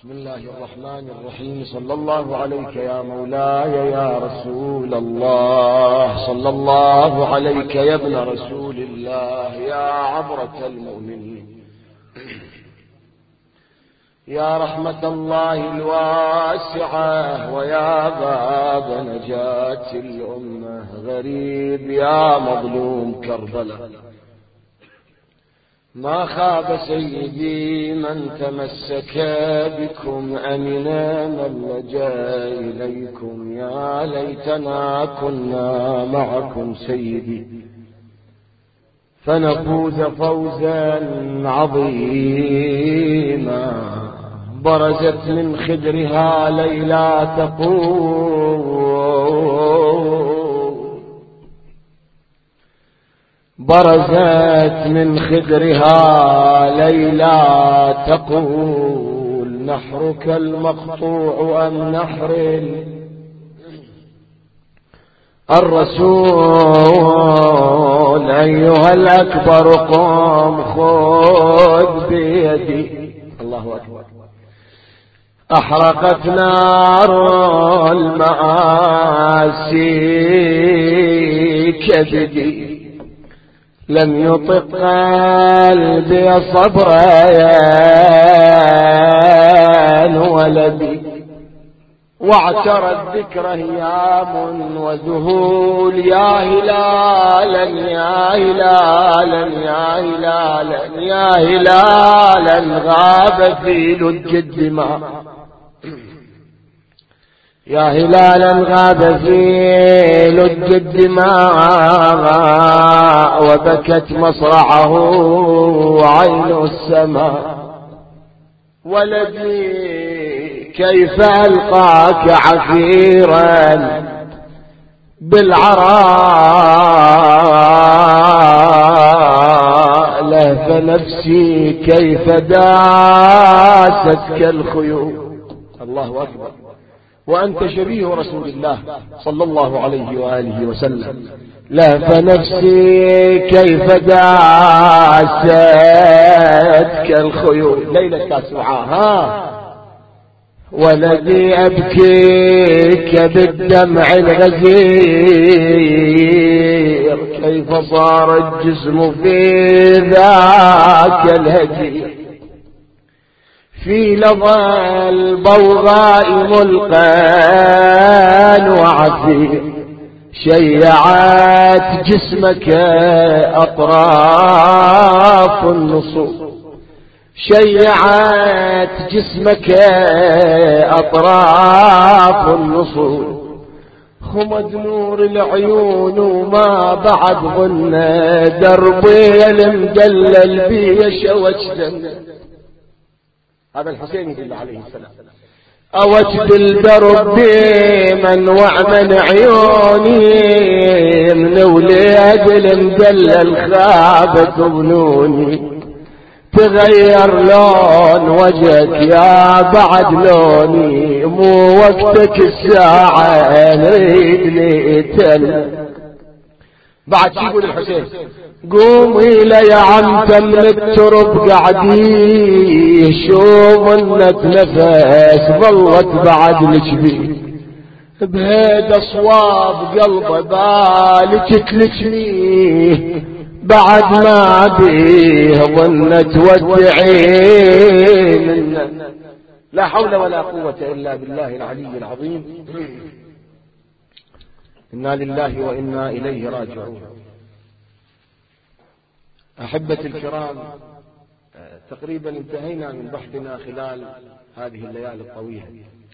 بسم الله الرحمن الرحيم. صلى الله عليك يا مولاي يا رسول الله، صلى الله عليك يا ابن رسول الله، يا عبرة المؤمنين، يا رحمة الله الواسعة، ويا باب نجاة الأمة، غريب يا مظلوم كربلاء. ما خاب سيدي من تمسك بكم، أمنا من لجا إليكم، يا ليتنا كنا معكم سيدي فنفوز فوزا عظيما. برزت من خدرها ليلى تقول، برزت من خدرها ليلى تقول، نحرك المقطوع أم نحر الرسول، أيها الأكبر قم خذ بيدي. الله أكبر. أحرقت نار المآسي كبدي، لم يطق قلبي صبرا ولدي، واعترت ذكر هيام وذهول، يا هلالا يا هلالا يا هلالا يا هلالا غاب في لج الدماء، يا هلالا غاب في لج الدماء، وبكت مصرعه عين السماء. ولدي كيف ألقاك عفيرا بالعراء، لهف نفسي كيف داستك الخيول. الله أكبر. وأنت شبيه رسول الله صلى الله عليه وآله وسلم. لهف نفسي كيف داستك الخيول. ليلة تاسوعاء. ولدي أبكيك بالدمع الغزير، كيف صار الجسم في ذاك الهجير، في لظى البوغاء ملقى وعثير، شيعت جسمك أطراف النصوص، شيعت جسمك أطراف النصوص، خمد نور العيون وما بعد ظن دربي المدلل بي شوجدا. هذا الحسين يدل عليه السلام. أوجد الدرب من وعمن عيوني، من ولاد المدلل خابت ظنوني، تغير لون وجهك يا بعد لوني، مو وقتك الساعة نريد نقتل. بعد شي يقول الحسين؟ قومي لي يا عم تم الترب قاعدين، شو ظنت نفس ظلت بعد الجبين، بهيدا صواب قلبه بالك تلجنيه، بعد ما بيه ظنت ودعين. لا حول ولا قوة إلا بالله العلي العظيم. إنا لله وإنا إليه راجعون. أحبتي الكرام، تقريبا انتهينا من بحثنا خلال هذه الليالي الطويلة،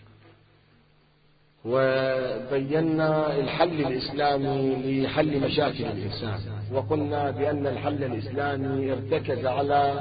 وبينا الحل الإسلامي لحل مشاكل الإنسان، وقلنا بأن الحل الإسلامي ارتكز على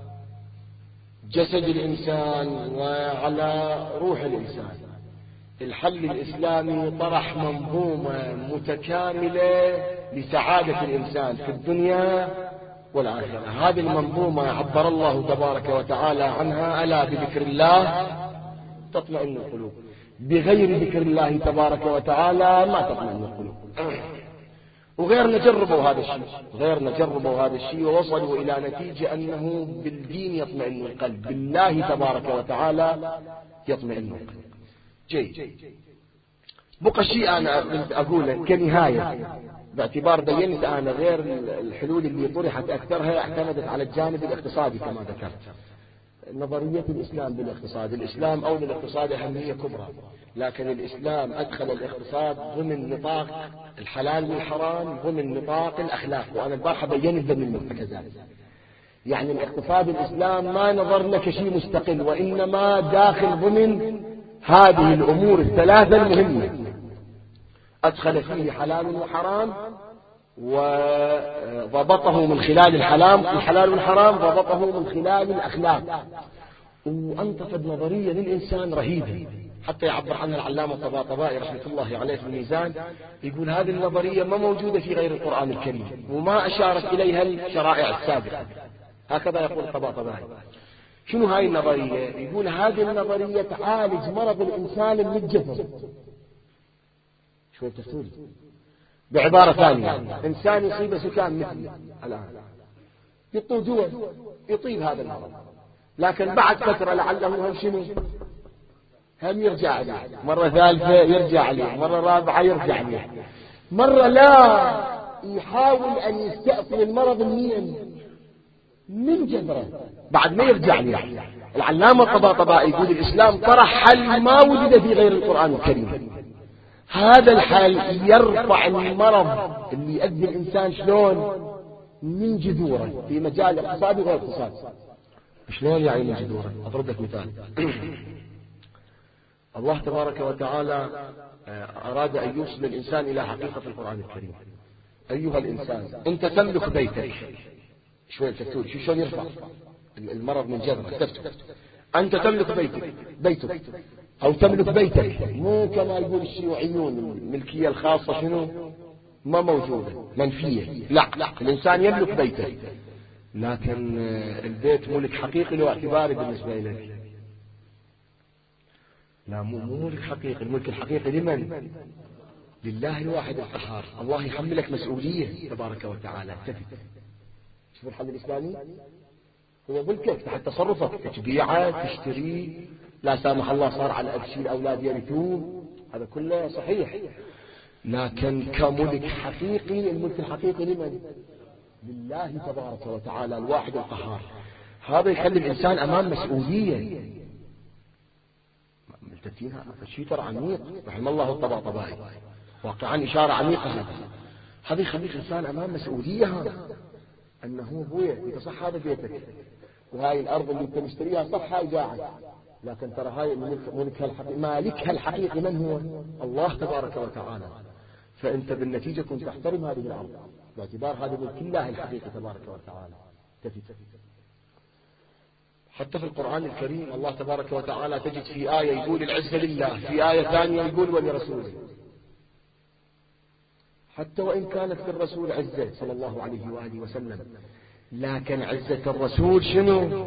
جسد الإنسان وعلى روح الإنسان. الحل الإسلامي طرح منظومة متكاملة لسعادة الإنسان في الدنيا والآخرة. هذه المنظومة عبر الله تبارك وتعالى عنها: ألا بذكر الله تطمئن القلوب. بغير ذكر الله تبارك وتعالى ما تطمئن القلوب. وغيرنا جربوا هذا الشيء، غيرنا جربوا هذا الشيء ووصلوا إلى نتيجة أنه بالدين يطمئن القلب، بالله تبارك وتعالى يطمئن القلب. جيد. بقى شيء أنا أقوله كنهاية، باعتبار بينت أنا غير الحلول اللي طرحت أكثرها اعتمدت على الجانب الاقتصادي كما ذكرت. نظرية الإسلام بالاقتصاد، الإسلام أولى الاقتصاد أهمية كبرى، لكن الإسلام أدخل الاقتصاد ضمن نطاق الحلال والحرام، ضمن نطاق الأخلاق، وأنا البارحة بينت ضمن المرتكزات. يعني الاقتصاد الإسلام ما نظر لك شيء مستقل، وإنما داخل ضمن هذه الأمور الثلاثة المهمة، أدخل فيه حلال وحرام، وضبطه من خلال الحلال والحرام، ضبطه من خلال الأخلاق، وأنطفت نظرية للإنسان رهيبة حتى يعبر عنها العلامة الطباطبائي رحمة الله عليه في الميزان، يقول هذه النظرية ما موجودة في غير القرآن الكريم، وما أشارت إليها الشرائع السابقة، هكذا يقول الطباطبائي. شنو هاي النظرية؟ يقول هذه النظرية تعالج مرض الإنسان المتجذر. شو تفسير؟ بعبارة ثانية، إنسان يصيب سكان مثلي الآن يطيب دول يطيب هذا المرض، لكن بعد فترة لعله هم شنو؟ هم يرجع عليه، مرة ثالثة يرجع عليه، مرة رابعة يرجع عليه، مرة لا يحاول أن يستأصل المرض من جذره بعد ما يرجع عليه. العلامة الطباطبائي يقول الإسلام طرح حل ما وجد في غير القرآن الكريم. هذا الحل يرفع المرض اللي يؤذي الإنسان شلون؟ من جذوره، في مجال اقتصادي وغير اقتصادي. شلون يعني من جذوره؟ أضرب لك مثال. الله تبارك وتعالى أراد أن يوصل الإنسان إلى حقيقة في القرآن الكريم. أيها الإنسان أنت تملك بيتك، شوية تكتور شلون يرفع المرض من جذره؟ أنت تملك بيتك أو تملك بيتك، مو كما يقول الشيوعيون الملكية الخاصة شنو؟ ما موجودة، منفية. لا، الإنسان يملك بيته، لكن البيت ملك حقيقي له اعتباري بالنسبة إليك. لا، مو ملك حقيقي، الملك الحقيقي لمن؟ لله الواحد القهار. الله يحملك مسؤولية تبارك وتعالى. شوف الحل الإسلامي هو ملكك تحت تصرفك، تبيعه تشتريه، لا سامح الله صار على أبشي الأولاد يرثون، هذا كله صحيح، لكن كملك حقيقي الملك الحقيقي لمن؟ لله تبارك وتعالى الواحد القهار. هذا يخلي الإنسان أمام مسؤولية. ملتفينها فالشيء ترى عميق، رحم الله الطباطبائي، واقعا إشارة عميقة. هذا يخلي الإنسان أمام مسؤولية، هذا أنه أبويا أنت صح هذا بيتك، وهاي الأرض اللي أنت مشتريها صح هاي باعت، لكن ترى هاي ملكها الحقيقي، مالكها الحقيقي من هو؟ الله تبارك وتعالى. فأنت بالنتيجة كنت تحترم هذه الأرض باعتبار هذا ملك الله الحقيقي تبارك وتعالى. حتى في القرآن الكريم الله تبارك وتعالى تجد في آية يقول العزة لله، في آية ثانية يقول ولرسوله، حتى وإن كانت للرسول عزة صلى الله عليه وآله وسلم، لكن عزة الرسول شنو؟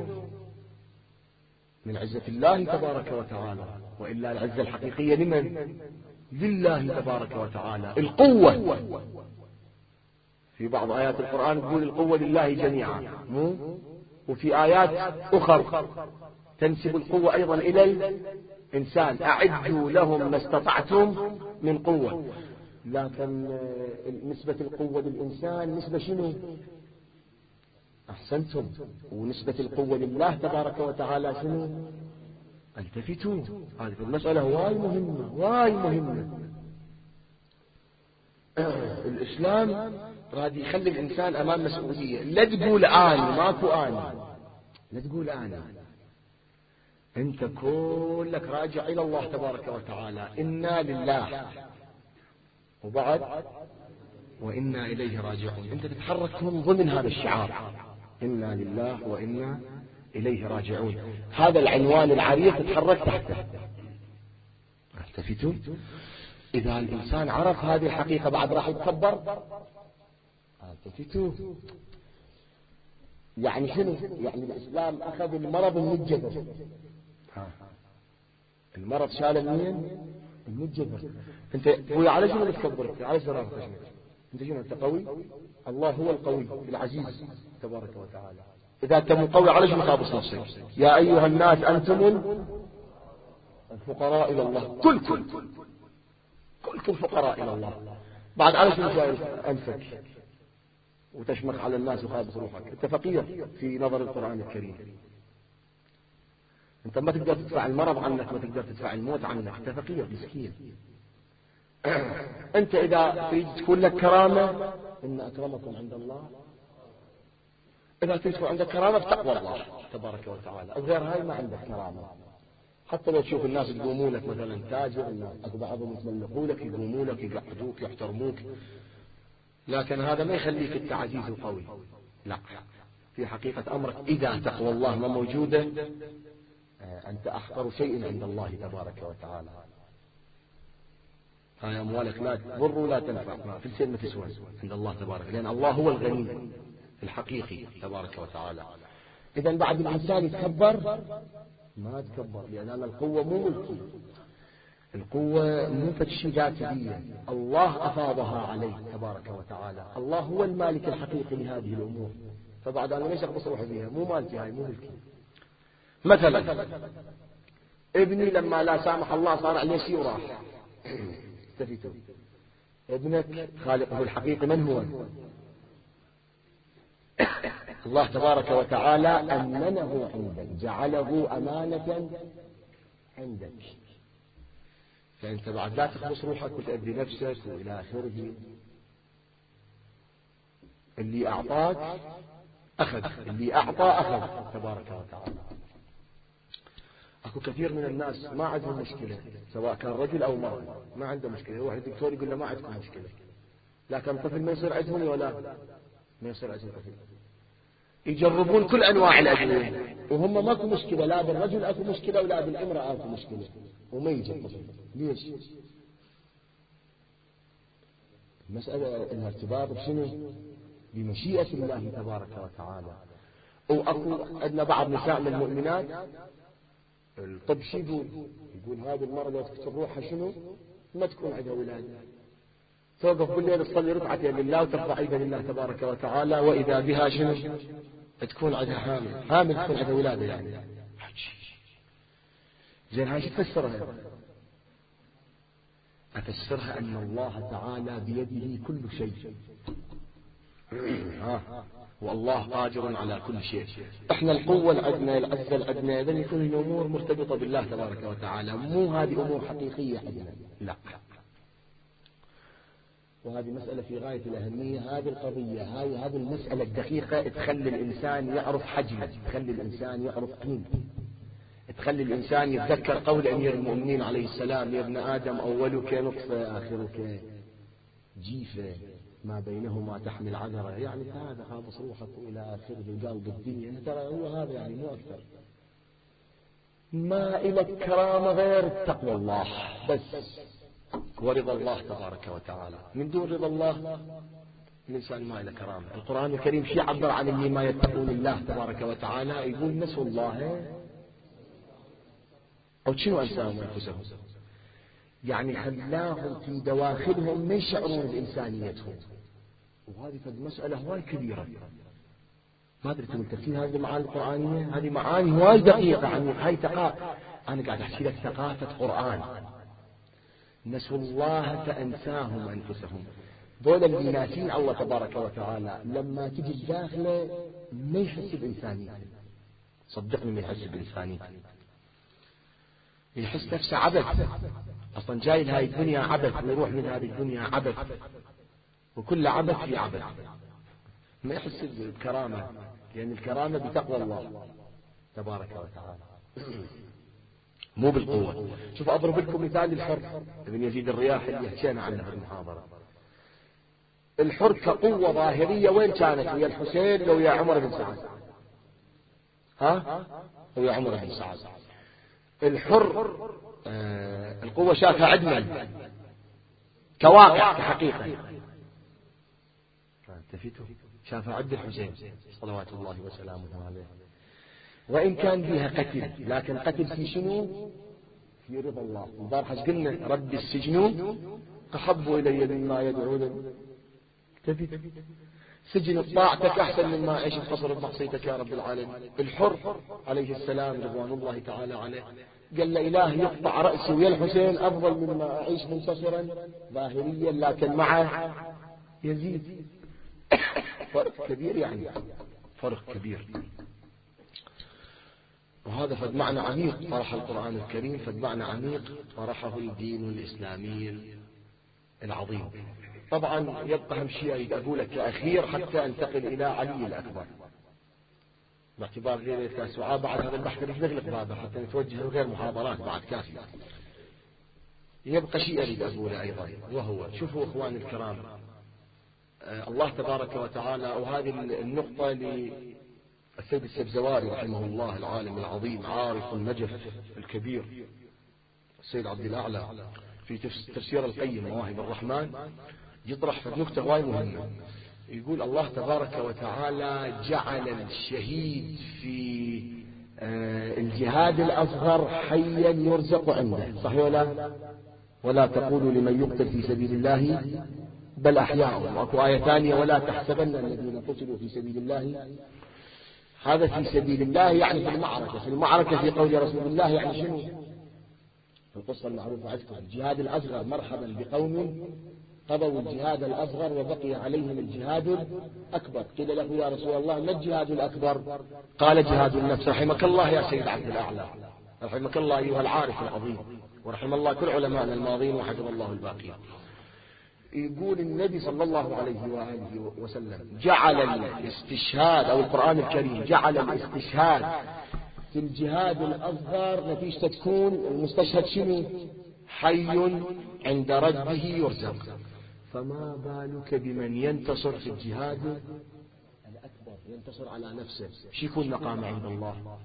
من عزة الله تبارك وتعالى، وإلا العزة الحقيقية لمن؟ لله تبارك وتعالى. القوة في بعض آيات القرآن تقول القوة لله جميعا، وفي آيات أخرى تنسب القوة أيضا إلى الإنسان، أعدوا لهم ما استطعتم من قوة، لكن نسبة القوة للإنسان نسبة شنو؟ أحسنتم. ونسبة القوة لله تبارك وتعالى شنو؟ التفتوا، هذه المسألة واي مهمة. الإسلام راد يخلي الإنسان أمام مسؤولية. لا تقول آني، ماكو آني، لا تقول آني، أنت كلك راجع إلى الله تبارك وتعالى. إنا لله وبعد وإنا إليه راجعون. أنت تتحرك من ضمن هذا الشعار، إنا لله وإنا إليه راجعون. هذا العنوان العريض تتحرك تحته. التفتوا. إذا الإنسان عرف هذه الحقيقة بعد راح يتكبر. التفتوا. يعني شنو؟ يعني الإسلام أخذ المرض من الجذر. المرض شاله منين؟ من الجذر. أنت هو على شنو تكبر؟ على شرافة. أنت شنو؟ أنت قوي؟ الله هو القوي العزيز تبارك وتعالى. إذا أنت مو قوي على شنو خابص نفسك؟ يا أيها الناس أنتم الفقراء إلى الله، كلكم فقراء إلى الله. بعد على شنو شايل أنفك وتشمخ على الناس وخابص روحك؟ أنت فقير في نظر القرآن الكريم. أنت ما تقدر تدفع المرض عنك، ما تقدر تدفع الموت عنك، أنت فقير مسكين. أنت إذا تريد تكون لك كرامة، إن أكرمكم عند الله، إذا تريد تكون عندك كرامة بتقوى الله تبارك وتعالى، غير هاي ما عندك كرامة. حتى لو تشوف الناس يقوموا لك مثلا تاجر، الناس بعضهم يتملقوا لك، يقوموا لك، يقعدوك، يحترموك، لكن هذا ما يخليك أنت عزيز وقوي. لا، في حقيقة أمرك إذا تقوى الله ما موجودة أنت أحقر شيء عند الله تبارك وتعالى. هاي أموالك لا تضر ولا تنفع، في شيء ما تسوى عند الله تبارك، لأن الله هو الغني الحقيقي تبارك وتعالى. إذا بعد الإنسان يتكبر ما تكبر، لأن القوة مو ملكي، القوة مو فشي ذاتية، الله أفاضها عليه تبارك وتعالى. الله هو المالك الحقيقي لهذه الأمور، فبعد أنا ليش أخبص روحي فيها؟ مو مالتي هاي، مو ملكي. مثلا ابني لما لا سامح الله صار عليه شيء وراح، استفيتوا، ابنك خالقه الحقيقي من هو؟ الله تبارك وتعالى أمنه عندك، جعله أمانة عندك، فأنت بعد لا تخلص روحك وتأذي نفسك وإلى آخره. اللي أعطاك أخذ، اللي أعطى أخذ تبارك وتعالى. أكو كثير من الناس ما عندهم مشكلة، سواء كان رجل أو مرأة ما عنده مشكلة، يروح الدكتور يقول له ما عندكم مشكلة، لكن طفل ما يصير عندهم ولا ما يصير عندهم طفل. يجربون كل أنواع الأدوية وهم ماكو مشكلة، لا بالرجل أكو مشكلة ولا بالامرأة أكو مشكلة، وما يجي الطفل. ليش؟ المسألة الارتباط بشنو؟ بمشيئة الله تبارك وتعالى. وأكو عندنا بعض نساء من المؤمنات الطب شو يقول هذه المرة لو تكتب روحها شنو؟ ما تكون عندها ولادة، توقف بالليل تصلي ركعتين لله وترفع ايدها لله تبارك وتعالى، واذا بها شنو؟ تكون عندها حامل تكون عندها ولادة يعني. زين هاي شو تفسرها؟ أفسرها أن الله تعالى بيده كل شيء، والله قادر على كل شيء. احنا القوة العدنا، العزة العدنا، إذن يكون الأمور مرتبطة بالله تبارك وتعالى، مو هذه أمور حقيقية عندنا، لا. وهذه مسألة في غاية الأهمية، هذه القضية، هذه المسألة الدقيقة تخلي الإنسان يعرف حجمه، تخلي الإنسان يعرف قيمته، تخلي الإنسان يتذكر قول أمير المؤمنين عليه السلام: يا ابن آدم أولك نطفة آخرك جيفة ما بينهما تحمل عذرة. يعني هذا خابص روحك إلى آخره قلب الدنيا، ترى هو هذا يعني مو أكثر. ما إلك كرامة غير تقوى الله بس ورضا الله تبارك وتعالى. من دون رضا الله الإنسان ما له كرامة. القرآن الكريم شيء عبر عن اللي ما يتقون الله تبارك وتعالى، يقول نسوا الله أو شنو أنساهم أنفسهم، يعني خلاهم في دواخلهم ما يشعرون بإنسانيتهم. وهذه مسألة هواي كبيرة، ما أدري أنتم متفقين هذه المعاني القرآنية؟ هذه معاني هواي دقيقة، عن هاي أنا قاعد أحكي لك ثقافة قرآن. نسوا الله فأنساهم أنفسهم. دول اللي ناسين الله تبارك وتعالى لما تجي الداخلة ما يحس بإنسانيته، صدقني ما يحس بإنسانيته، يحس نفسه عبث. أصلا جاي لهاي الدنيا عبث ويروح من هذه الدنيا عبث، وكل عبث في عبث، ما يحس بالكرامة، لأن الكرامة بتقوى الله تبارك وتعالى مو بالقوة. شوف أضرب لكم مثال الحر ابن يزيد الرياحي اللي حكينا عنه في المحاضرة. الحر كقوة ظاهرية وين كانت؟ ويا الحسين لو يا عمر بن سعد، ويا عمر بن سعد. الحر القوة شافها عدنا كواقع كحقيقة، شافها عد الحسين صلوات الله وسلامه عليه، وإن كان فيها قتل، لكن قتل في شنو؟ في رضا الله. البارحة قلنا رب السجن أحب إلي مما يدعون تبي سجن طاعتك أحسن مما أعيش بقصر بمعصيتك يا رب العالمين. الحر عليه السلام رضوان الله تعالى عليه قال لإله يقطع رأسي ويا الحسين أفضل مما أعيش منتصرا ظاهريا لكن مع يزيد. فرق كبير، يعني فرق كبير. وهذا فد معنى عميق طرح القرآن الكريم، فد معنى عميق طرحه الدين الإسلامي العظيم. طبعا يبقى أهم شيء أريد أقوله كأخير حتى أنتقل إلى علي الأكبر، باعتبار ليلة التاسوعاء بعد هذا البحث نغلق بابه حتى نتوجه لغير محاضرات بعد كافية. يبقى شيء أريد أقوله أيضا، وهو شوفوا إخواني الكرام، الله تبارك وتعالى، وهذه النقطة للسيد السبزواري رحمه الله العالم العظيم عارف النجف الكبير السيد عبد الأعلى في تفسير القيم مواهب الرحمن يطرح في نقطة وايد مهمة. يقول الله تبارك وتعالى جعل الشهيد في الجهاد الأصغر حيا يرزق عنده، صحيح ولا؟ ولا تقولوا لمن يقتل في سبيل الله بل أحياء. وأكو آية ثانية ولا تحسبن الذين قتلوا في سبيل الله، هذا في سبيل الله يعني في المعركة. في المعركة في قول رسول الله يعني شنو؟ القصة المعروفة عندكم الجهاد الأصغر، مرحبا بقوم قضوا الجهاد الأصغر وبقي عليهم الجهاد الأكبر. قيل له يا رسول الله ما الجهاد الأكبر؟ قال جهاد النفس. رحمك الله يا سيد عبد الأعلى، رحمك الله أيها العارف العظيم، ورحم الله كل علماءنا الماضين وحفظ الله الباقين. يقول النبي صلى الله عليه وآله وسلم جعل الاستشهاد، أو القرآن الكريم جعل الاستشهاد في الجهاد الأصغر نتيجة تكون المستشهد شنو؟ حي عند ربه يرزق. فما بالك بمن ينتصر في الجهاد الأكبر، ينتصر على نفسه، شو يكون مقامه عند الله؟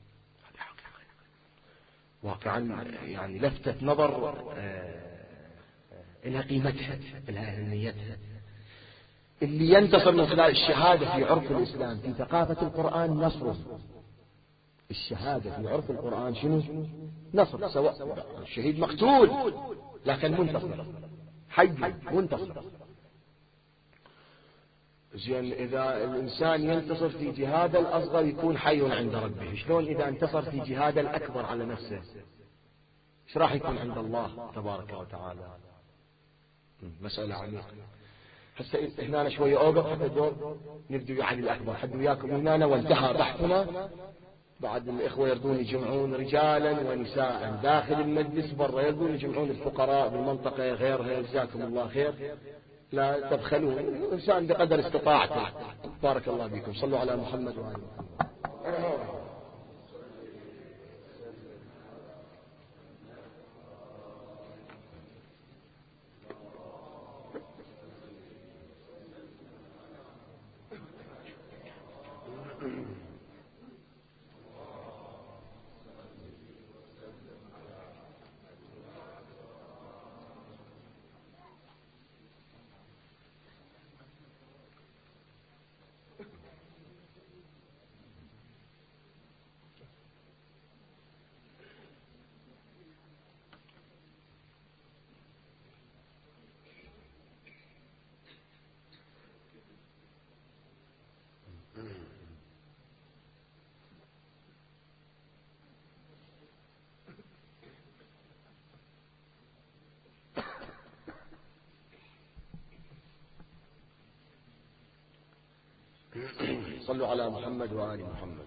واقعا يعني لفتة نظر إلى قيمتها، إلى أهميتها. اللي ينتصر من خلال الشهادة في عرف الإسلام في ثقافة القرآن نصره. الشهادة في عرف القرآن شنو؟ نصر، سواء الشهيد مقتول لكن منتصر، حي منتصر. زين إذا الإنسان ينتصر في جهاد الأصغر يكون حي عند ربه، شلون إذا انتصر في جهاد الأكبر على نفسه؟ ايش راح يكون عند الله تبارك وتعالى؟ مسألة عميقة. هسه هنا شوية أوقف حتى الدور نبدو علي الأكبر حد وياكم هنا، وانتهى بحثنا. بعد الإخوة يردون يجمعون رجالا ونساء داخل المجلس، برا يردون يجمعون الفقراء بالمنطقة غيرها، جزاكم الله خير، لا تبخلون، الإنسان بقدر استطاعته. بارك الله بكم، صلوا على محمد وآله محمد. صلوا على محمد وآل محمد.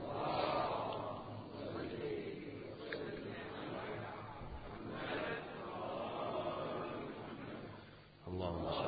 اللهم صل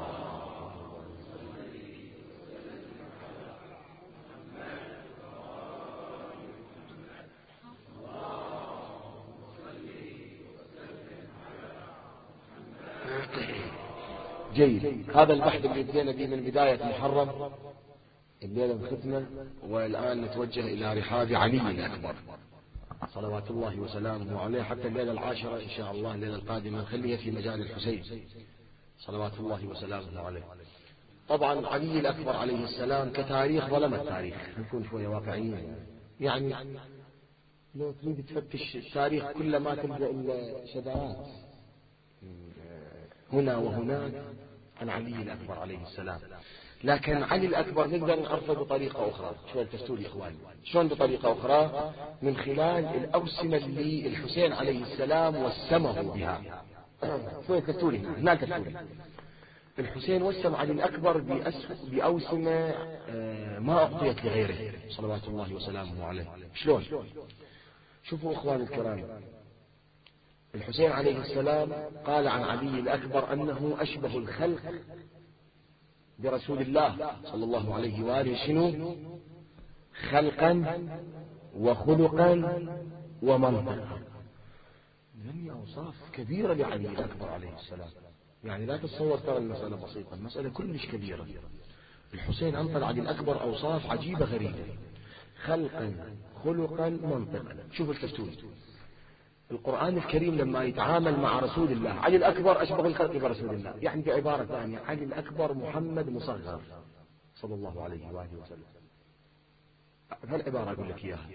جيد. هذا البحث اللي بدينا به من بداية محرم الليلة الختمة، والآن نتوجه إلى رحاب علي الأكبر صلوات الله وسلامه عليه حتى الليلة العاشرة إن شاء الله. الليلة القادمة نخليها في مجال الحسين صلوات الله وسلامه عليه. طبعا علي الأكبر عليه السلام كتاريخ ظلم التاريخ، نكون شوية واقعيين. يعني لو تريد تفتش التاريخ كل ما تلقى إلا شذرات هنا وهناك، عن علي الأكبر عليه السلام، لكن علي الأكبر نقدر نعرفه بطريقة أخرى. شوية تفتوا لي إخواني، شلون بطريقة أخرى؟ من خلال الأوسمة اللي الحسين عليه السلام وسمه بها. شوية تفتوا لي هنا تفتوا لي. الحسين وسم علي الأكبر بأوسمة ما أعطيت لغيره صلوات الله وسلامه عليه. شلون؟ شوفوا إخواني الكرام، الحسين عليه السلام قال عن علي الأكبر أنه أشبه الخلق برسول الله صلى الله عليه وآله شنو؟ خلقا وخلقا ومنطقا. هذه أوصاف كبيرة لعلي الأكبر عليه السلام، يعني لا تتصور ترى المسألة بسيطة، المسألة كلش كبيرة. الحسين أنطل علي الأكبر أوصاف عجيبة غريبة، خلقا خلقا منطقا. شوف التفتول، القرآن الكريم لما يتعامل مع رسول الله، علي الأكبر أشبه الخلق برسول الله، يعني بعبارة ثانية علي الأكبر محمد مصغر صلى الله عليه وآله وسلم. هالعبارة أقول لك إياها.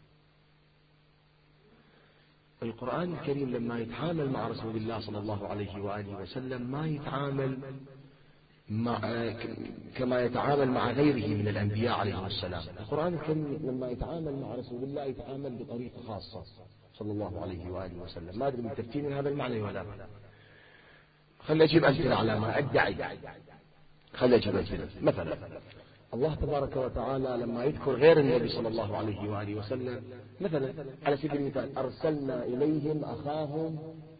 القرآن الكريم لما يتعامل مع رسول الله صلى الله عليه وآله وسلم ما يتعامل كما يتعامل مع غيره من الأنبياء عليهم السلام. القرآن الكريم لما يتعامل مع رسول الله يتعامل بطريقة خاصة صلى الله عليه وآله وسلم. ما أدري من تفكير من هذا المعنى ولا لا. خلي أجيب أمثلة على ما أدعي. خلي أجيب أمثلة. مثلا الله تبارك وتعالى لما يذكر غير النبي صلى الله عليه وآله وسلم، مثلا على سبيل المثال أرسلنا إليهم أخاهم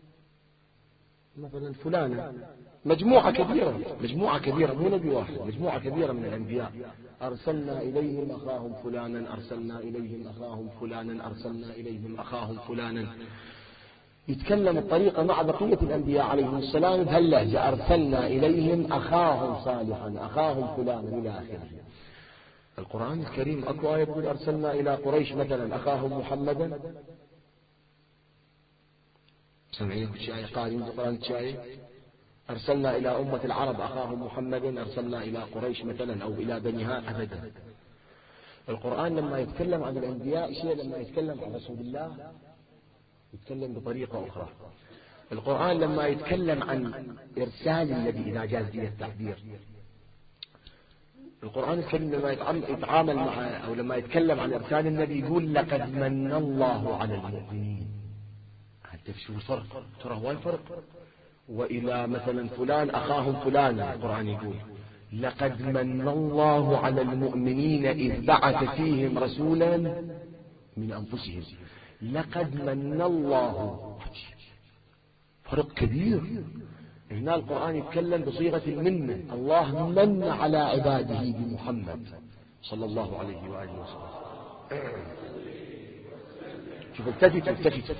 مثلا فلانا، مجموعة كبيرة مو نبي واحد، مجموعة كبيرة من الأنبياء. أرسلنا إليهم أخاهم فلانا، أرسلنا إليهم أخاهم فلانا، أرسلنا إليهم أخاهم فلانا. يتكلم الطريقة مع بقية الأنبياء عليهم السلام بهاللهجة، أرسلنا إليهم أخاهم صالحا، أخاهم فلانا إلى آخره. القرآن الكريم أكو آية يقول أرسلنا إلى قريش مثلا أخاهم محمدا. سمعين كل آية قارئين القرآن شيء. أرسلنا إلى أمة العرب أخاهم محمدا، أرسلنا إلى قريش مثلا أو إلى بني هاشم أبدا. القرآن لما يتكلم عن الأنبياء شيء، لما يتكلم عن رسول الله يتكلم بطريقة أخرى. القرآن لما يتكلم عن إرسال النبي إذا جاز لي التعبير، القرآن الكريم لما يتعامل مع أو لما يتكلم عن إرسال النبي يقول لقد من الله على المؤمنين. حتى شو الفرق؟ ترى هو الفرق. وإلى مثلا فلان أخاهم فلان، القرآن يقول لقد من الله على المؤمنين إذ بعث فيهم رسولا من أنفسهم. لقد من الله، فرق كبير. هنا القرآن يتكلم بصيغة المنة، الله من على عباده بمحمد صلى الله عليه وآله وسلم. شوف التفت.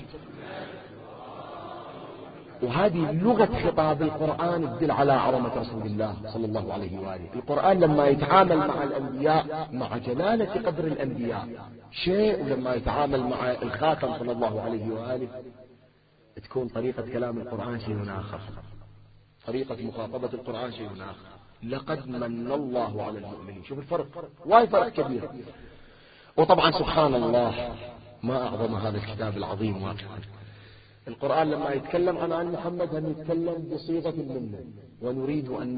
وهذه لغة خطاب القرآن تدل على عظمة رسول الله صلى الله عليه وآله. القرآن لما يتعامل مع الأنبياء مع جلالة قدر الأنبياء شيء، ولما يتعامل مع الخاتم صلى الله عليه وآله تكون طريقة كلام القرآن شيء آخر، طريقة مخاطبة القرآن شيء آخر. لقد من الله على المؤمنين. شوف الفرق، وايد فرق كبير. وطبعا سبحان الله ما أعظم هذا الكتاب العظيم واقعا. القرآن لما يتكلم عن محمد هم يتكلم بصيغة المنة، ونريد أن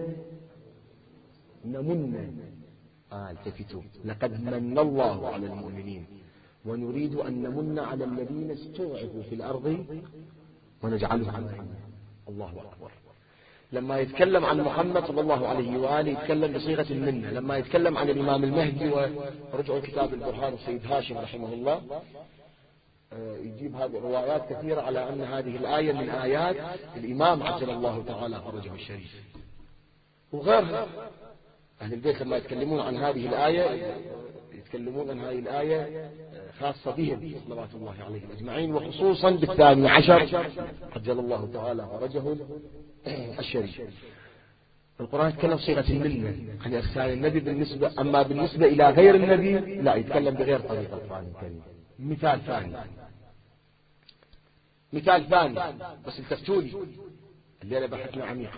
نمن التفتوا لقد من الله على المؤمنين ونريد أن نمن على الذين استضعفوا في الأرض ونجعلهم أئمة. الله أكبر. لما يتكلم عن محمد صلى الله عليه وآله يتكلم بصيغة المنة. لما يتكلم عن الإمام المهدي، ورجعوا كتاب البرهان السيد هاشم رحمه الله يجيب هذه الروايات كثيرة على أن هذه الآية من آيات الإمام عجل الله تعالى فرجه الشريف. وغيرها أهل البيت لما يتكلمون عن هذه الآية يتكلمون عن هذه الآية خاصة بهم صلوات الله عليهم أجمعين، وخصوصا بالثاني عشر عجل الله تعالى فرجه الشريف. القرآن يتكلم صيغة المنة عن إرسال النبي أما بالنسبة إلى غير النبي لا، يتكلم بغير طريقة القرآن الكريم. مثال ثاني بس التفتولي الليلة بحثنا عميق.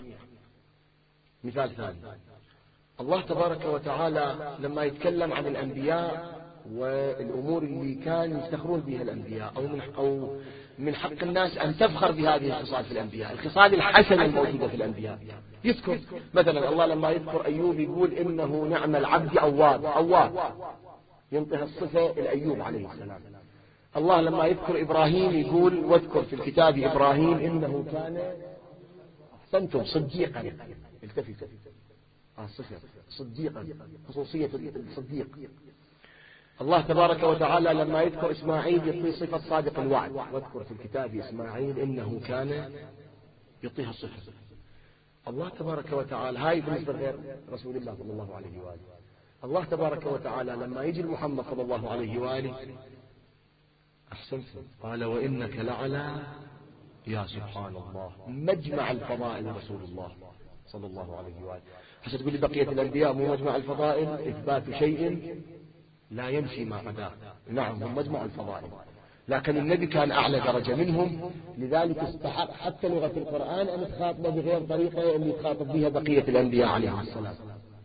مثال ثاني، الله تبارك وتعالى لما يتكلم عن الأنبياء والأمور اللي كانوا يفتخرون بها الأنبياء، أو من حق الناس أن تفخر بهذه الخصال في الأنبياء، الخصال الحسنة الموجودة في الأنبياء. يذكر مثلا الله لما يذكر أيوب يقول إنه نعم العبد أواب، ينطيها الصفة الأيوب عليه السلام. الله لما يذكر إبراهيم يقول واذكر في الكتاب إبراهيم إنه كان أحسنتم صديقا، التفتوا الصفة صديقا، خصوصية الصديق. الله تبارك وتعالى لما يذكر إسماعيل يعطيه صفة صادق الوعد، واذكر في الكتاب إسماعيل إنه كان، يعطيها الصفة. الله تبارك وتعالى هاي بالنسبة غير رسول الله صلى الله عليه وآله. الله تبارك وتعالى لما يجي محمد صلى الله عليه وآله أحسنت قال وإنك لعلى، يا سبحان الله، مجمع الفضائل رسول الله صلى الله عليه وآله. حتى تقول لي بقية الأنبياء مو مجمع الفضائل، إثبات شيء لا يمشي ما عداه، نعم هم مجمع الفضائل، لكن النبي كان أعلى درجة منهم، لذلك استحق حتى لغة القرآن أن تخاطبه بغير طريقة اللي يخاطب بها بقية الأنبياء عليهم السلام.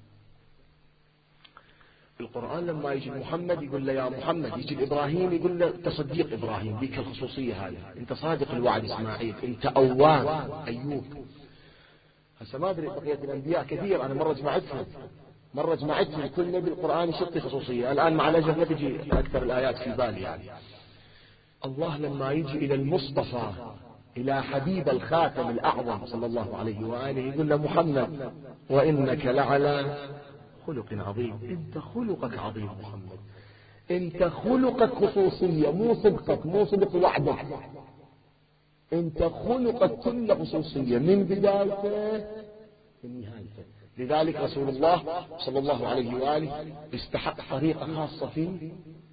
القرآن لما يجي محمد يقول له يا محمد، يجي إبراهيم يقول له تصديق إبراهيم، بك الخصوصية هذه، أنت صادق الوعد إسماعيل، أنت أواب أيوب. هسه ما أدري بقية الأنبياء كثير، أنا مرة جمعتهم كل نبي القرآن يشطي خصوصية، الآن مع الأجل ما تجي أكثر الآيات في بالي يعني. الله لما يجي إلى المصطفى، إلى حبيب الخاتم الأعظم صلى الله عليه وآله يقول له محمد وإنك لعلى خلق عظيم، أنت خلقك عظيم محمد، أنت خلقك خصوصية، مو صدقك، مو صدق وعدك، أنت خلقك كل خصوصية من بدايته لنهايته. لذلك رسول الله صلى الله عليه وآله استحق طريقة خاصة في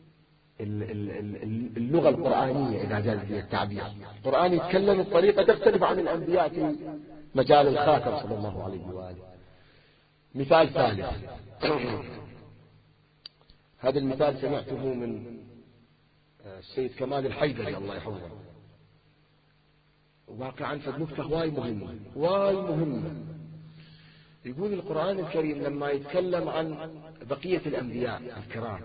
اللغة القرآنية، إذا جاز لي التعبير. القرآن يتكلم بطريقة تختلف عن الأنبياء في مجال الخاتم صلى الله عليه وآله. مثال ثالث، هذا المثال سمعته من السيد كمال الحيدري الله يحفظه، واقعا فنكتة واي مهمة. يقول القرآن الكريم لما يتكلم عن بقية الأنبياء الكرام،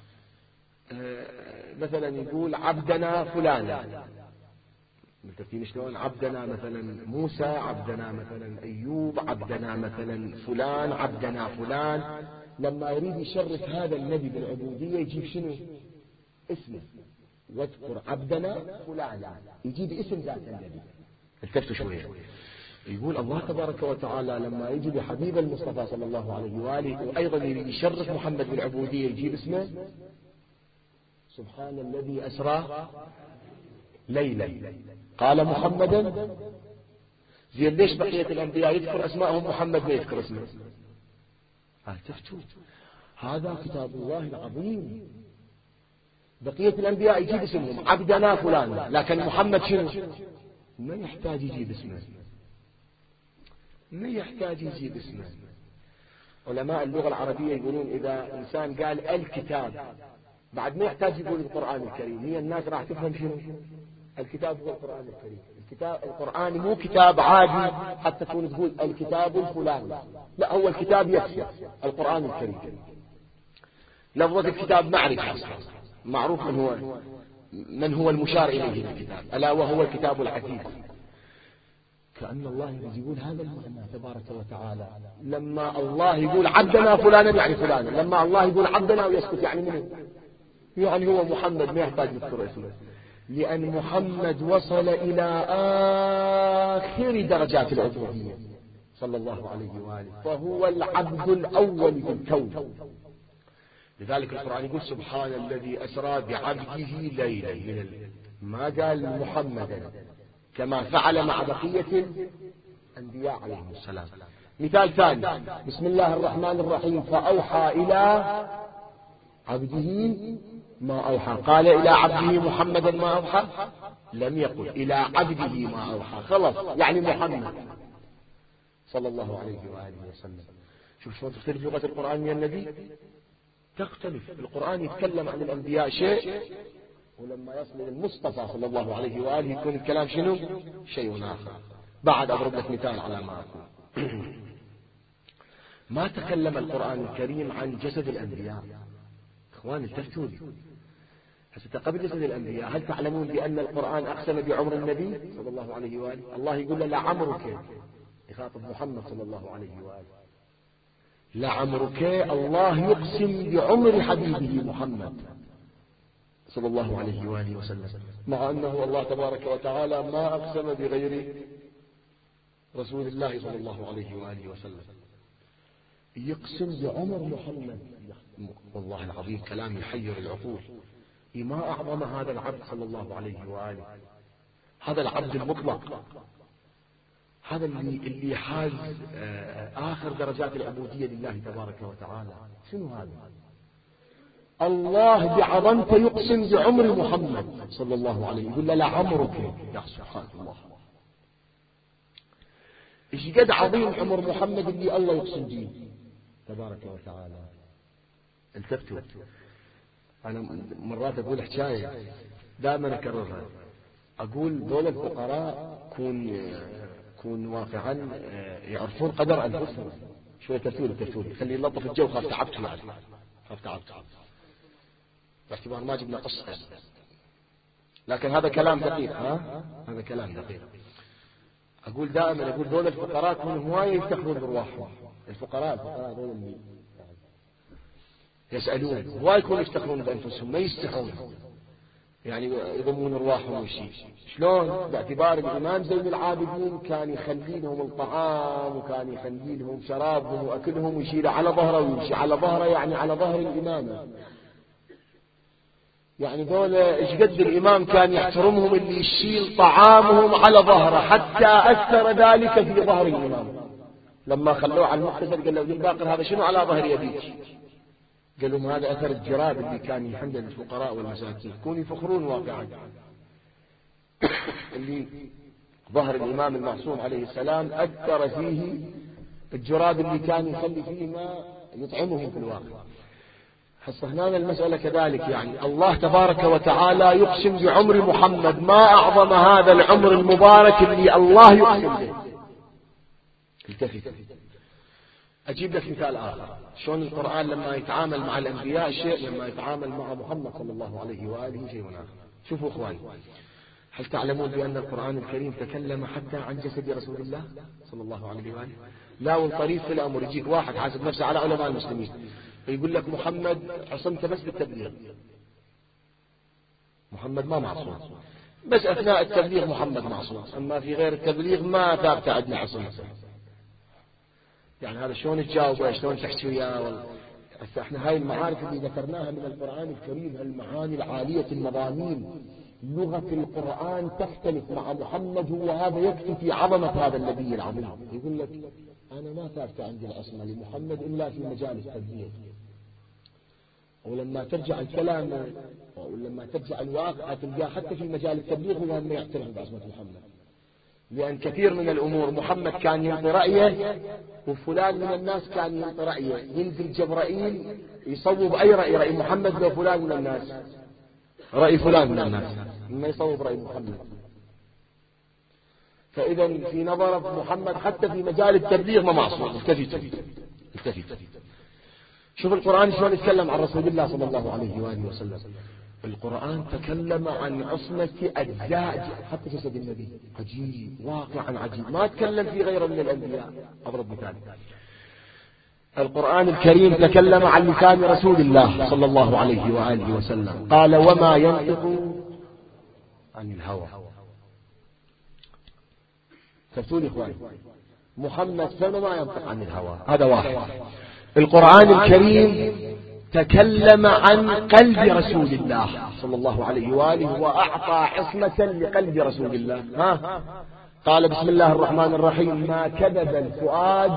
مثلا يقول عبدنا فلانا، متفقين شلون؟ عبدنا مثلا موسى، عبدنا مثلا أيوب، عبدنا مثلا فلان، عبدنا فلان. لما يريد يشرف هذا النبي بالعبودية يجيب شنو؟ اسمه، واذكر عبدنا فلانا، يجيب اسم ذات النبي. التفتوا شوية. يقول الله تبارك وتعالى لما يجي بحبيب المصطفى صلى الله عليه وآله وأيضا يريد يشرف محمد بالعبودية يجيب اسمه سبحان الذي أسرى ليلا قال محمدا. زين ليش بقية الأنبياء يذكر أسماءهم محمد ما يذكر اسمه؟ تفتوا، هذا كتاب الله العظيم. بقية الأنبياء يجيب اسمهم عبدنا فلان، لكن محمد شنو؟ ما يحتاج يجيب اسمه، ما يحتاج يجيب اسمه. علماء اللغة العربية يقولون إذا إنسان قال الكتاب بعد ما يحتاج يقول القرآن الكريم، هي الناس راح تفهم شنو الكتاب. هو القرآن الكريم. القرآن مو كتاب عادي حتى تكون تقول الكتاب الفلاني، لا، هو الكتاب يكفي القرآن الكريم. لفظة الكتاب معرفة، معروف من هو المشار إليه الكتاب، ألا وهو الكتاب العزيز. كأن الله يقول هذا المعنى تبارك وتعالى. لما الله يقول عبدنا فلانا يعني فلانا، لما الله يقول عبدنا ويسكت يعني منه؟ يعني هو محمد ما يحتاج يذكر اسمه، لأن محمد وصل إلى آخر درجات العبودية صلى الله عليه وآله، فهو العبد الأول في الكون. لذلك القرآن يقول سبحان الذي أسرى بعبده ليلا من الليل، ما قال محمدا كما فعل مع بقية الأنبياء عليهم السلام. مثال ثاني، بسم الله الرحمن الرحيم، فأوحى إلى عبده ما أوحى. قال إلى عبده محمدا ما أوحى؟ لم يقل إلى عبده ما أوحى، خلص يعني محمد صلى الله عليه وآله وسلم. شوف شلون تختلف لغة القرآن من النبي، تختلف. القرآن يتكلم عن الأنبياء شيء، ولما يصل للمصطفى صلى الله عليه وآله يكون الكلام شنو؟ شيء آخر. بعد أضرب لك مثال على ما أقول. ما تكلم القرآن الكريم عن جسد الأنبياء، إخوان التفتوا لي حتى قبل جسد الأنبياء، هل تعلمون بأن القرآن أقسم بعمر النبي صلى الله عليه وآله؟ الله يقول له لعمرك، يخاطب محمد صلى الله عليه وآله، لعمرك. الله يقسم بعمر حبيبه محمد صلى الله عليه وآله وسلم، مع أنه الله تبارك وتعالى ما أقسم بغير رسول الله صلى الله عليه وآله وسلم، يقسم بعمر محمد. والله العظيم كلام يحير العقول. ما أعظم هذا العبد صلى الله عليه وآله، هذا العبد المطلق، هذا اللي حاز آخر درجات العبودية لله تبارك وتعالى. شنو هذا؟ الله بعظمته يقسم بعمر محمد صلى الله عليه وسلم، يقول له لعمرك. يا سبحان الله، ايش قد عظيم عمر محمد اللي الله يقسم به تبارك وتعالى. التفتوا، أنا مرات أقول حكاية دائما أكررها، أقول دول الفقراء كون واقعا يعرفون قدر أنفسهم. شوية تفتوا خلي يلطف الجو، خاف تعبت يعني، خاف تعبت باعتبار ما جبنا قصة، لكن هذا كلام دقيق. هذا كلام دقيق. أقول دائما، أقول دول الفقراء كون هواية يفتخرون برواحهم. الفقراء دول اللي يسألون هواية يكون يفتخرون بأنفسهم، ما يستحون يعني يضمون أرواحهم وشيء. شلون؟ باعتبار الإمام زين العابدين كان يخلي لهم الطعام، وكان يخلي لهم شرابهم وأكلهم، ويشيل على ظهره ويمشي على ظهره، يعني على ظهر الإمام. يعني دول ايش قد الإمام كان يحترمهم، اللي يشيل طعامهم على ظهره، حتى أثر ذلك في ظهر الإمام. لما خلوه على المختصر قال له ابن باقر هذا شنو على ظهر يديك؟ قالوا لهم هذا أثر الجراب اللي كان يحمل الفقراء والمساكين. كونوا يفخرون واقعا اللي ظهر الإمام المعصوم عليه السلام أثر فيه الجراب اللي كان يخلي فيه ما يطعمهم في الواقع. حصلنا المسألة كذلك، يعني الله تبارك وتعالى يقسم بعمر محمد. ما أعظم هذا العمر المبارك اللي الله يقسم به. التفت، أجيب لك مثال آخر، شلون القرآن لما يتعامل مع الأنبياء شيء، لما يتعامل مع محمد صلى الله عليه وآله شيء آخر. شوفوا إخواني، هل تعلمون بأن القرآن الكريم تكلم حتى عن جسد رسول الله صلى الله عليه وآله؟ لا، والطريف في الأمر يجيك واحد حاسب نفسه على علماء المسلمين يقول لك محمد عصمته بس بالتبليغ، محمد ما معصوم، بس أثناء التبليغ محمد معصوم، أما في غير التبليغ ما ثابت عندنا عصمته. يعني هذا شلون تجاوبه، شلون تحكي وياه؟ هسه احنا هاي المعارف اللي ذكرناها من القرآن الكريم، هالمعاني العالية المضامين، لغة القرآن تختلف مع محمد، هو هذا يكفي في عظمة هذا النبي العظيم. يقول لك أنا ما ثابت عندي العصمة لمحمد إلا في مجال التبليغ. ولما ترجع الكلام ولما ترجع الواقع تلقاه حتى في مجال التبليغ هو ما يعترف بعصمة محمد، لأن كثير من الأمور محمد كان ينطي رأيه، وفلان من الناس كان ينطي رأيه، ينزل جبرائيل يصوب أي رأي محمد لو فلان من الناس، رأي فلان من الناس ما يصوب رأي محمد. فإذا في نظر محمد حتى في مجال التبليغ ما معصوم. التفت شوف القرآن شلون يتكلم عن رسول الله صلى الله عليه وآله وسلم. القرآن تكلم عن عصمة أجزاء حتى جسد النبي، عجيب واقعا عجيب، ما تكلم في غيره من الأنبياء. أضرب مثال، القرآن الكريم تكلم عن لسان رسول الله صلى الله عليه وآله وسلم، قال وما ينطق عن الهوى. تفتون إخواني، محمد فما ينطق عن الهوى، هذا واحد. القرآن الكريم تكلم عن قلب رسول الله صلى الله عليه وآله وأعطى عصمة لقلب رسول الله. قال بسم الله الرحمن الرحيم ما كذب الفؤاد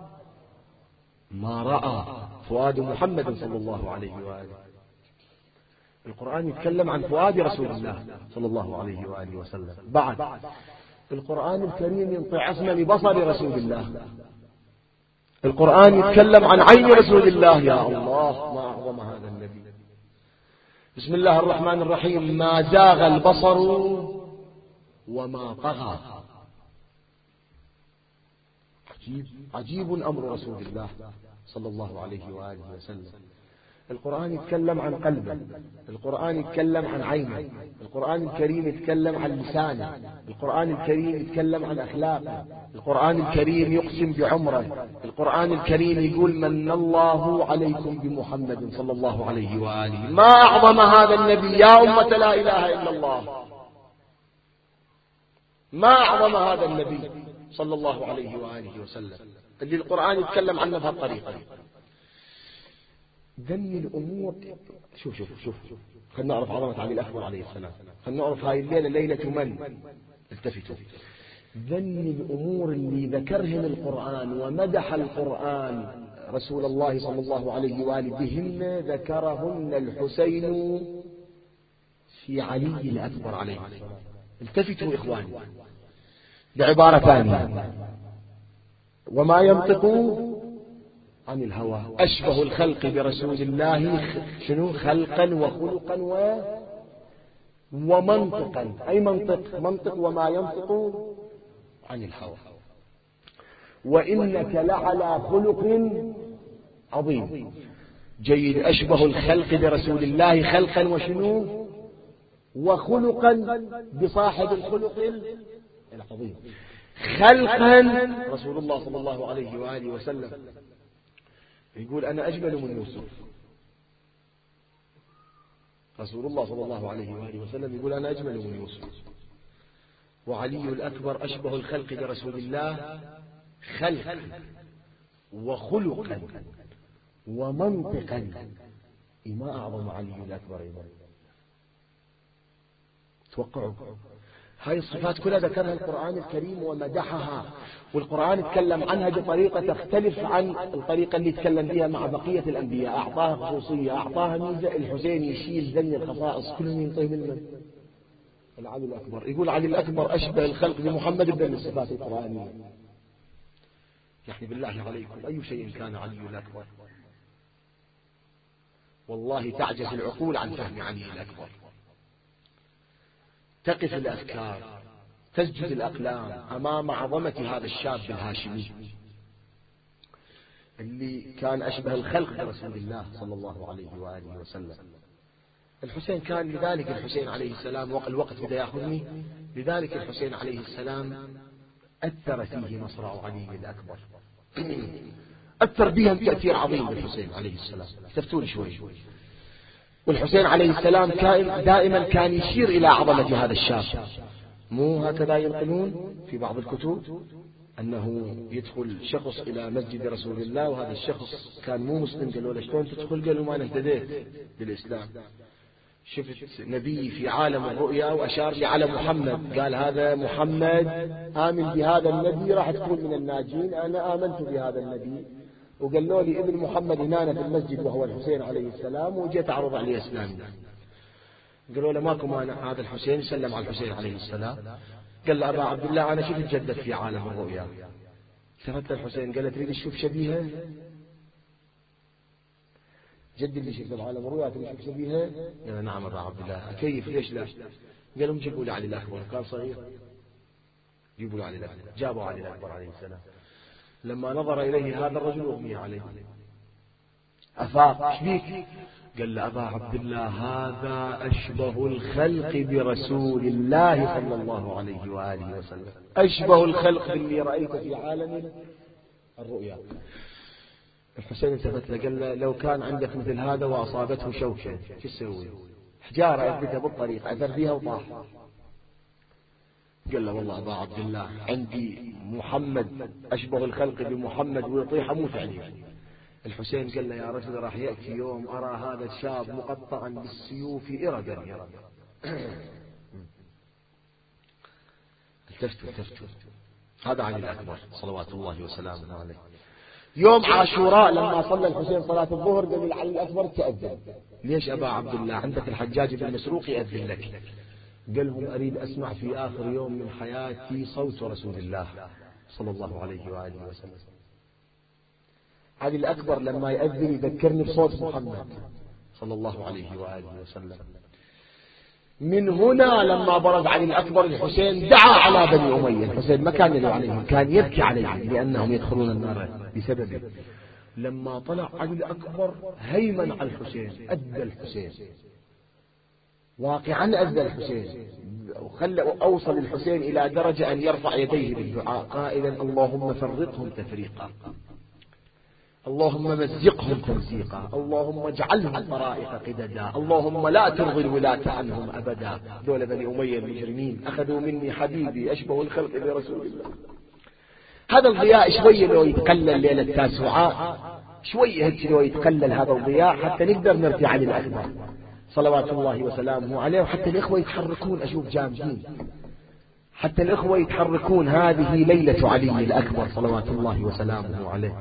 ما رأى فؤاد محمد صلى الله عليه وآله. القرآن يتكلم عن فؤاد رسول الله صلى الله عليه وآله وسلم. بعد القرآن الكريم ينطي عصمة لبصر رسول الله. القرآن يتكلم عن عين رسول الله. يا الله، ما أعظم هذا النبي. بسم الله الرحمن الرحيم ما زاغ البصر وما طغى. عجيب أمر رسول الله صلى الله عليه وآله وسلم. القرآن يتكلم عن قلبه، القرآن يتكلم عن عينه، القرآن الكريم يتكلم عن لسانه، القرآن الكريم يتكلم عن أخلاقه، القرآن الكريم يقسم بعمره، القرآن الكريم يقول من الله عليكم بمحمد صلى الله عليه وآله. ما أعظم هذا النبي يا أمة لا إله إلا الله، ما أعظم هذا النبي صلى الله عليه وآله وسلم اللي القرآن يتكلم عنه بهالطريقة. ذني الأمور. شوف خلنا نعرف عظمة علي الأكبر عليه السلام، خلنا نعرف هاي الليلة ليلة من. التفتوا. ذني الأمور اللي ذكرهن القرآن ومدح القرآن رسول الله صلى الله عليه وآله بهن ذكرهن الحسين في علي الأكبر عليه السلام. التفتوا إخواني بعبارة ثانية، وما ينطق عن الهوى أشبه الخلق برسول الله شنو خلقا وخلقا ومنطقا. أي منطق وما ينطق عن الهوى. وإنك لعلى خلق عظيم. جيد. أشبه الخلق برسول الله خلقا وشنو وخلقا بصاحب الخلق العظيم. خلقا رسول الله صلى الله عليه وآله وسلم يقول أنا أجمل من يوسف. رسول الله صلى الله عليه وآله وسلم يقول أنا أجمل من يوسف. وعلي الأكبر أشبه الخلق برسول الله خلقا وخلقا ومنطقا. ما أعظم علي الأكبر أيضا. توقعوا هاي الصفات كلها ذكرها القرآن الكريم ومدحها، والقرآن يتكلم عنها بطريقة تختلف عن الطريقة اللي يتكلم بها مع بقية الأنبياء. أعطاها خصوصية، أعطاها ميزة. الحسين يشيل ذني الخصائص كلهم ينطيه منه العلي الأكبر. يقول علي الأكبر أشبه الخلق بمحمد بن الصفات القرآنية. يعني بالله عليكم أي شيء كان علي الأكبر. والله تعجز العقول عن فهم علي الأكبر. تقف الأفكار، تسجد الأقلام أمام عظمة هذا الشاب الهاشمي اللي كان أشبه الخلق برسول الله صلى الله عليه وآله وسلم. الحسين كان لذلك الحسين عليه السلام الوقت بدأ يأخذني. لذلك الحسين عليه السلام أثر فيه مصرع علي الأكبر. أثر بهم تأثير عظيم بالحسين عليه السلام. تفتون شوي. والحسين عليه السلام دائما كان يشير إلى عظمة هذا الشاب. مو هكذا ينقلون في بعض الكتب أنه يدخل شخص إلى مسجد رسول الله وهذا الشخص كان مو مسلم. قالوا له شلون تدخل؟ قالوا ما أنا اهتديت بالإسلام، شفت نبي في عالم الرؤيا وأشار لي على محمد، قال هذا محمد آمن بهذا النبي راح تكون من الناجين. أنا آمنت بهذا النبي. وقالوا لي ابن محمد هنا في المسجد وهو الحسين عليه السلام، وجيت أعرض عليه إسلامي. قالوا له ماكو مانع، هذا الحسين سلم على الحسين عليه السلام. قال له أبا عبد الله أنا شفت جدك في عالم الرؤيا. التفت الحسين قال له تريد تشوف شبيهه؟ جدي اللي شفته بعالم الرؤيا تريد تشوف شبيهه؟ قال نعم أبا عبد الله. كيف ليش لا؟ قال لهم جيبوا لي علي الأكبر. كان صغير. جيبوا لي علي الأكبر. جابوا علي الأكبر عليه السلام. لما نظر إليه هذا الرجل أغمي عليه. أفاق. ايش بيك؟ قال له أبا عبد الله هذا أشبه الخلق برسول الله صلى الله عليه وآله وسلم. أشبه الخلق باللي رأيته في عالم الرؤيا. الحسين التفت له قال له لو كان عندك مثل هذا وأصابته شوكة شو تسوي؟ حجارة يثبتها بالطريق أثر فيها وطاح. قال له والله أبا عبد الله عندي محمد أشبه الخلق بمحمد ويطيح أموت عليه. الحسين قال له يا رجل راح يأتي يوم أرى هذا الشاب مقطعا بالسيوف إردا. التفتوا. هذا علي الأكبر صلوات الله وسلامه عليه. يوم عاشوراء لما صلى الحسين صلاة الظهر قال علي الأكبر تأذن. ليش أبا عبد الله؟ عندك الحجاج بن مسروق يأذن لك. قال لهم أريد أسمع في آخر يوم من حياتي صوت رسول الله صلى الله عليه وآله وسلم. علي الأكبر لما يأذن يذكرني بصوت محمد صلى الله عليه وآله وسلم. من هنا لما برز علي الأكبر الحسين دعا على بني أمية. الحسين ما كان يدعو عليهم، كان يبكي عليهم لأنهم يدخلون النار بسببه. لما طلع علي الأكبر هيمن على الحسين، أدى الحسين، واقعا أدى الحسين، أوصل الحسين إلى درجة أن يرفع يديه بالدعاء قائلا اللهم فرقهم تفريقا، اللهم مزقهم تمزيقا، اللهم اجعلهم طرائق قددا، اللهم لا ترضي الولاة عنهم أبدا. دول بني أمية المجرمين أخذوا مني حبيبي أشبه الخلق برسول الله. هذا الضياء شوية لو يتقلل ليلة التاسوعاء، شوية هيك لو يتقلل هذا الضياء حتى نقدر نرتي علي الأكبر صلوات الله وسلامه عليه، وحتى الإخوة يتحركون، أشوف جامدين، حتى الإخوة يتحركون. هذه ليلة علي الأكبر صلوات الله وسلامه عليه.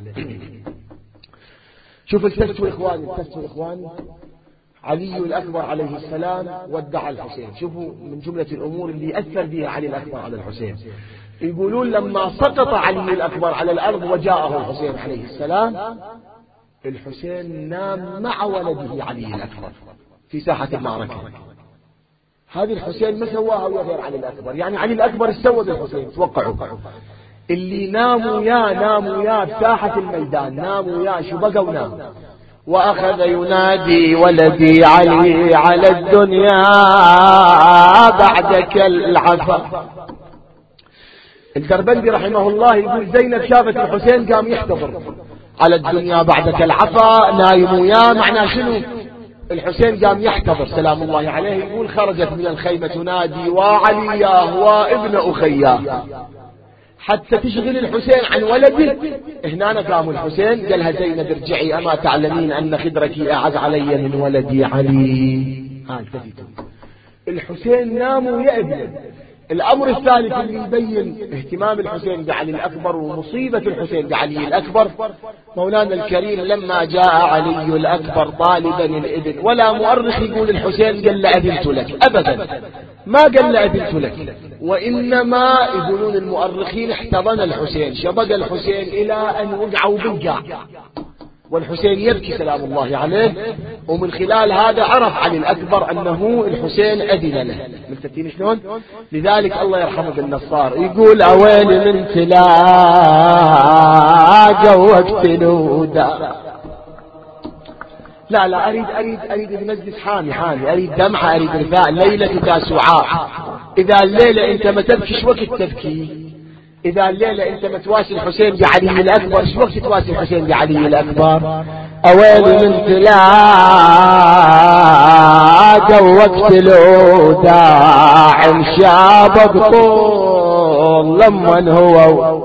شوف التفتوا إخواني، علي الأكبر عليه السلام ودع الحسين. شوفوا من جملة الأمور اللي أثر بها علي الأكبر على الحسين، يقولون لما سقط علي الأكبر على الأرض وجاءه الحسين عليه السلام، الحسين نام مع ولده علي الأكبر في ساحة المعركة. هذه الحسين ما سواها غير علي الأكبر، يعني علي الأكبر استوى بالحسين. توقعوا اللي ناموا يا بساحة الميدان، ناموا يا شو بقوا نام، وأخذ ينادي ولدي علي على الدنيا بعدك العفا. الدربندي رحمه الله يقول زينب شافت الحسين قام يحتضر على الدنيا بعدك العفا، نايم وياه، معناه شنو؟ الحسين قام يحتضر سلام الله عليه. يقول خرجت من الخيمة تنادي وعلياه وابن أخياه، حتى تشغل الحسين عن ولده. هنا قام الحسين قالها زينب ارجعي، أما تعلمين أن خدرك أعز علي من ولدي علي. الحسين نام ويأذن. الأمر الثالث اللي يبين اهتمام الحسين بعلي الأكبر ومصيبة الحسين بعلي الأكبر، مولانا الكريم لما جاء علي الأكبر طالبا الإذن، ولا مؤرخ يقول الحسين قال لأذنت لك، أبدا ما قال لأذنت لك، وإنما يقولون المؤرخين احتضن الحسين، شبق الحسين إلى أن وقعوا بالقاع، والحسين يبكي سلام الله عليه. ومن خلال هذا عرف علي الأكبر أنه الحسين أذن له. ملتفتين شلون؟ لذلك الله يرحمه بالنصار يقول أويل من تلاقى واقتلودا. لا أريد المجلس حامي، أريد دمعة، أريد رثاء. ليلة تاسوعاء، إذا الليلة أنت ما تبكي شو وقت تبكي؟ إذا الليلة أنت متواسي الحسين بعلي الأكبر شو وقت تواسي الحسين بعلي الأكبر؟ أويل من تلاقى واقتلوا داعم شاب بطول لمن هو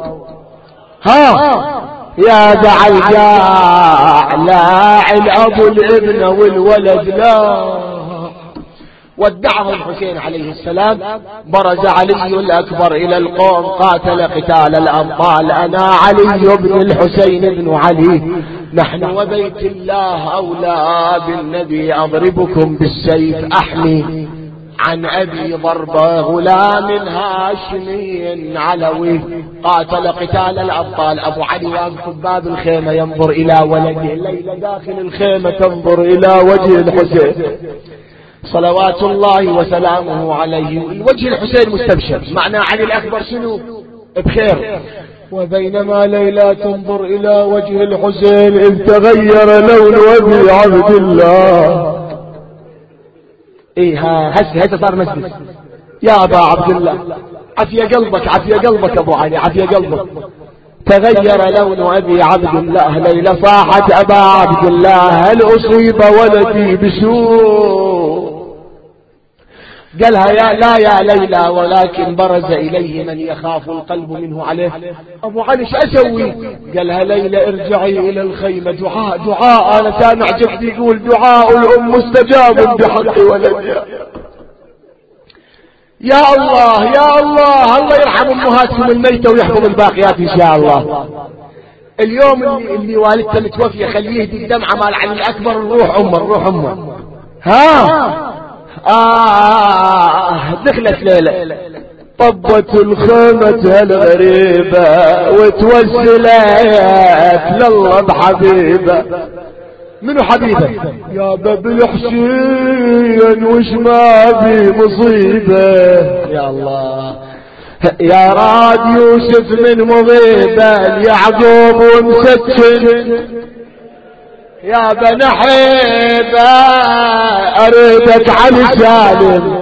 يا دع الجاع لاعن أبو الابن والولد لا. ودعه الحسين عليه السلام، برز علي الأكبر إلى القوم قاتل قتال الأبطال، أنا علي بن الحسين بن علي، نحن وبيت الله أولى بالنبي، أضربكم بالسيف أحمي عن أبي ضرب غلام هاشمي علوي. قاتل قتال الأبطال، أبو علي واقف بباب الخيمة ينظر إلى ولده، الليلة داخل الخيمة تنظر إلى وجه الحسين صلوات الله وسلامه عليه. الوجه الحسين مستبشر، معنى علي الأكبر شنو؟ بخير. وبينما ليلى تنظر إلى وجه الحسين إذ تغير لون أبي عبد الله. هسه صار مسجد يا أبا عبد الله، عافية قلبك أبو علي، عافية قلبك. تغير لون أبي عبد الله، ليلى صاحت أبا عبد الله هل أصيب ولدي بسوء؟ قالها يا ليلى، ولكن برز إليه من يخاف القلب منه عليه. أبو علي شو أسوي؟ قالها ليلى ارجعي إلى الخيمة، دعاء أنا سامع جدي يقول دعاء الأم مستجاب بحق ولدها. يا الله الله يرحم أمهاتكم الميتة ويحفظ الباقيات إن شاء الله. اليوم اللي والدته متوفية خليه يهدي الدمعة مال علي الأكبر، نروح أمه دخلت ليلة طبت الخيمة الغريبة وتوسلت لله بحبيبة. منو حبيبة؟ يا باب الحسين وش ما بي مصيبة. يا الله يا راد يوسف من مضيبة، يعقوب ومسكن يا بن حيبة أريدك علي سالم.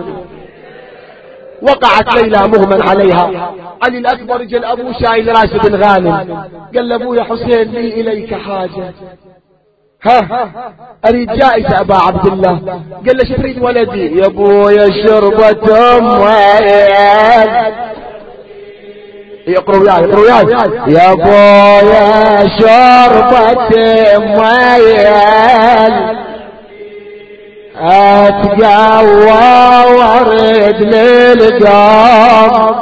وقعت ليلى مغمى عليها. علي الأكبر جل أبو شايل راشد بن غانم قال له أبويا حسين لي إليك حاجة. ها أريد جائزة أبا عبد الله. قال له شو تريد ولدي؟ يا أبويا شربة أموال. يقروا وياي يا أبويا شربة أموال أتقوى وارد للقام.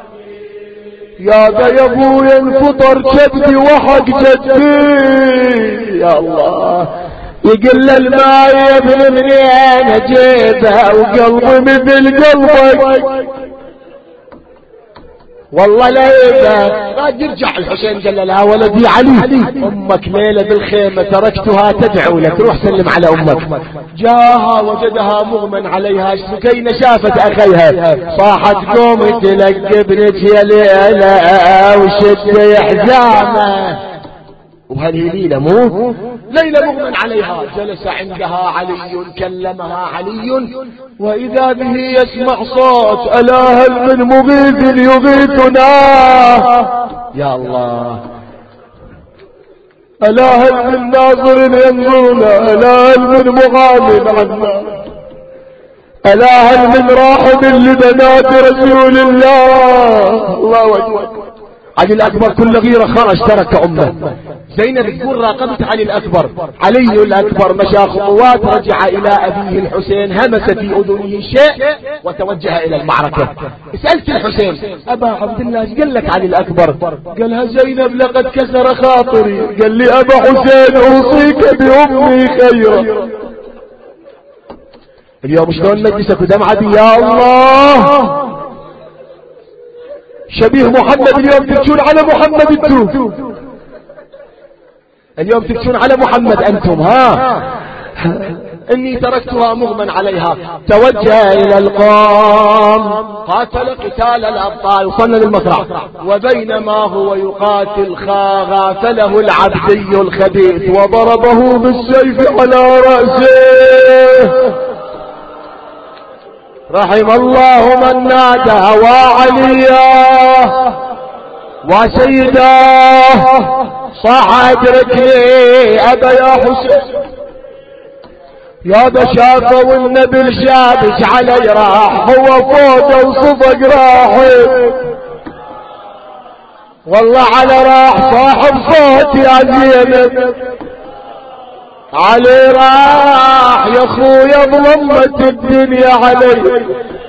يا ابويا انفطر كبدي وحق جدي. يا الله يقل الماء يا ابن منين اجيبها وقلبي مثل قلبك. والله ليلة قد يرجع الحسين قال لها ولدي علي امك ليلة بالخيمة تركتها تدعو لك روح سلم على امك. جاها وجدها مغمى عليها. سكينة شافت اخيها صاحت قوم تلقى ابنك يا ليلة وشد حزامه. وهذه ليلة مو ليلة مغمى عليها. جلس عندها علي كلمها علي وإذا به يسمع صوت ألا هل من مغيث يغيثنا. يا الله ألا هل من ناظر ينظرنا. ألا هل من مغام عنا. ألا هل من راحم لبنات رسول الله. الله أكبر. علي الأكبر كل غيرة خرج ترك أمه. زينب تقول راقبت علي الأكبر. علي الأكبر مشى خطوات رجع إلى أبيه الحسين همس في أذنه شيء وتوجه إلى المعركة. سألت الحسين أبا عبد الله قال لك علي الأكبر؟ قالها زينب لقد كسر خاطري. قال لي أبا حسين أوصيك بأمي خيرا. اليوم شلون مجلسك ودمعتي يا الله شبيه محمد. اليوم تبكون على محمد انتم. اليوم تبكون على محمد انتم. ها اني تركتها مغمى عليها. توجه الى القوم قاتل قتال الابطال. وصلنا للمصرع وبينما هو يقاتل غافله العبدي الخبيث وضربه بالسيف على رأسه. رحم الله من نادى وعلياه وسيداه صعد ركني أبا يا حسين. يا بشافة والنبي شابش علي راح هو فوق وصفق راحي. والله على راح صاحب صوت يا زينب. علي راح يا اخويا ظلمت الدنيا علي.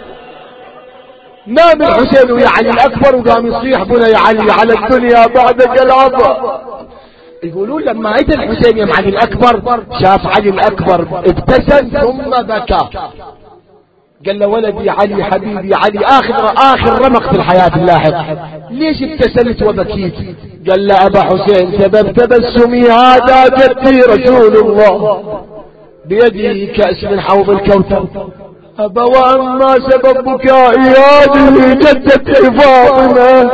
نام الحسين ويا علي الأكبر وقام يصيح بني علي على الدنيا بعدك العطا. يقولون لما اجى الحسين يا علي الأكبر شاف علي الأكبر ابتسم ثم بكى. قال له ولدي علي حبيبي علي آخر رمق في الحياة اللاحق ليش ابتسمت وبكيت؟ قال له أبا حسين سبب تبسمي هذا جدي رسول الله بيدي كأس من حوض الكوثر. أبا وأما سبب بكائي هذه جدتي فاطمة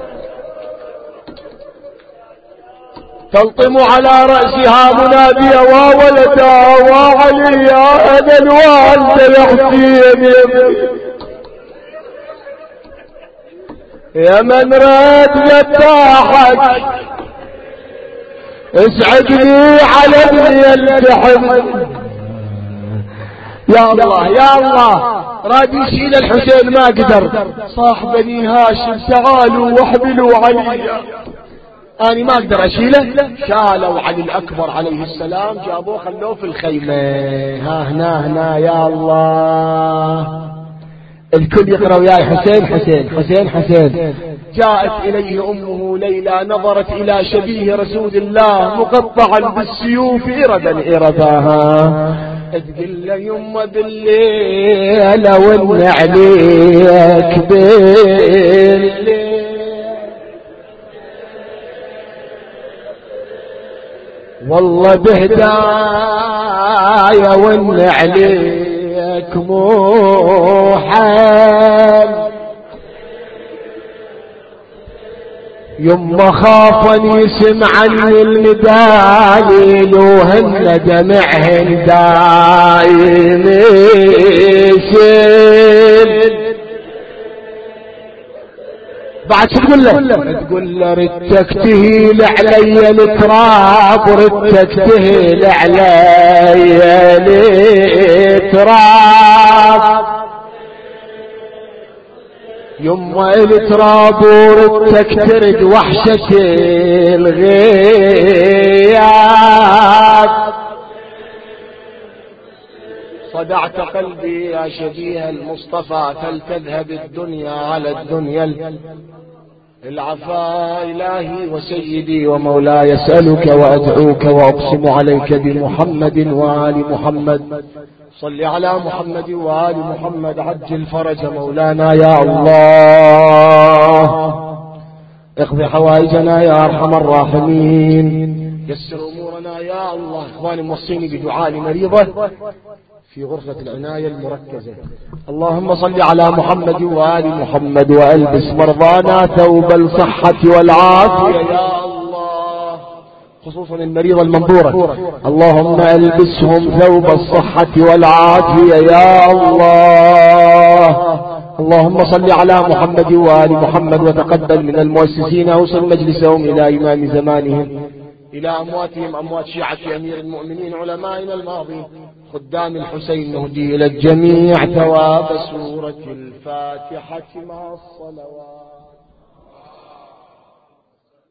تلطم على رأسها منادية وولدها وعليا أنا الوالد يحكيني يا من رد يتاحك اسعدني على ابني يلتحم. يا الله يا الله راد يشيل الحسين ما قدر. صاح بني هاشم تعالوا واحملوا علي. أنا ما أقدر أشيله. شالوا علي الأكبر عليه السلام جابوه خلوه في الخيمة. ها هنا يا الله الكل يقرأ وياي حسين حسين حسين حسين. جاءت إليه أمه ليلى نظرت إلى شبيه رسول الله مقطعا بالسيوف إرباها. تقول له يما بالليل ون عليك بالليل والله بهدايا ون عليك مو حال. يما خافني يسمعني المدالي وهن دمعهن دايم يسيل. بعد شو تقول له؟ تقول له ردتك تهيل علي التراب وردتك تهيل علي التراب. يما التراب وردتك ترد وحشة الغياب. صدعت قلبي يا شبيه المصطفى فلتذهب الدنيا على الدنيا العفا. إلهي وسيدي ومولاي أسألك وأدعوك وأقسم عليك بمحمد وآل محمد. صل على محمد وآل محمد. عجل فرج مولانا يا الله. اقضي حوائجنا يا أرحم الراحمين. يسر أمورنا يا الله. إخواني موصيني بدعاء مريضة في غرفة العناية المركزة. اللهم صل على محمد وآل محمد وألبس مرضانا ثوب الصحة والعافية يا الله، خصوصا المريضة المنظورة. اللهم ألبسهم ثوب الصحة والعافية يا الله. اللهم صل على محمد وآل محمد وتقبل من المؤسسين أوصل مجلسهم إلى إمام زمانهم، إلى أمواتهم أموات شيعة أمير المؤمنين علمائنا الماضين خدام الحسين. نهدي إلى الجميع ثواب سورة الفاتحة مع الصلوات.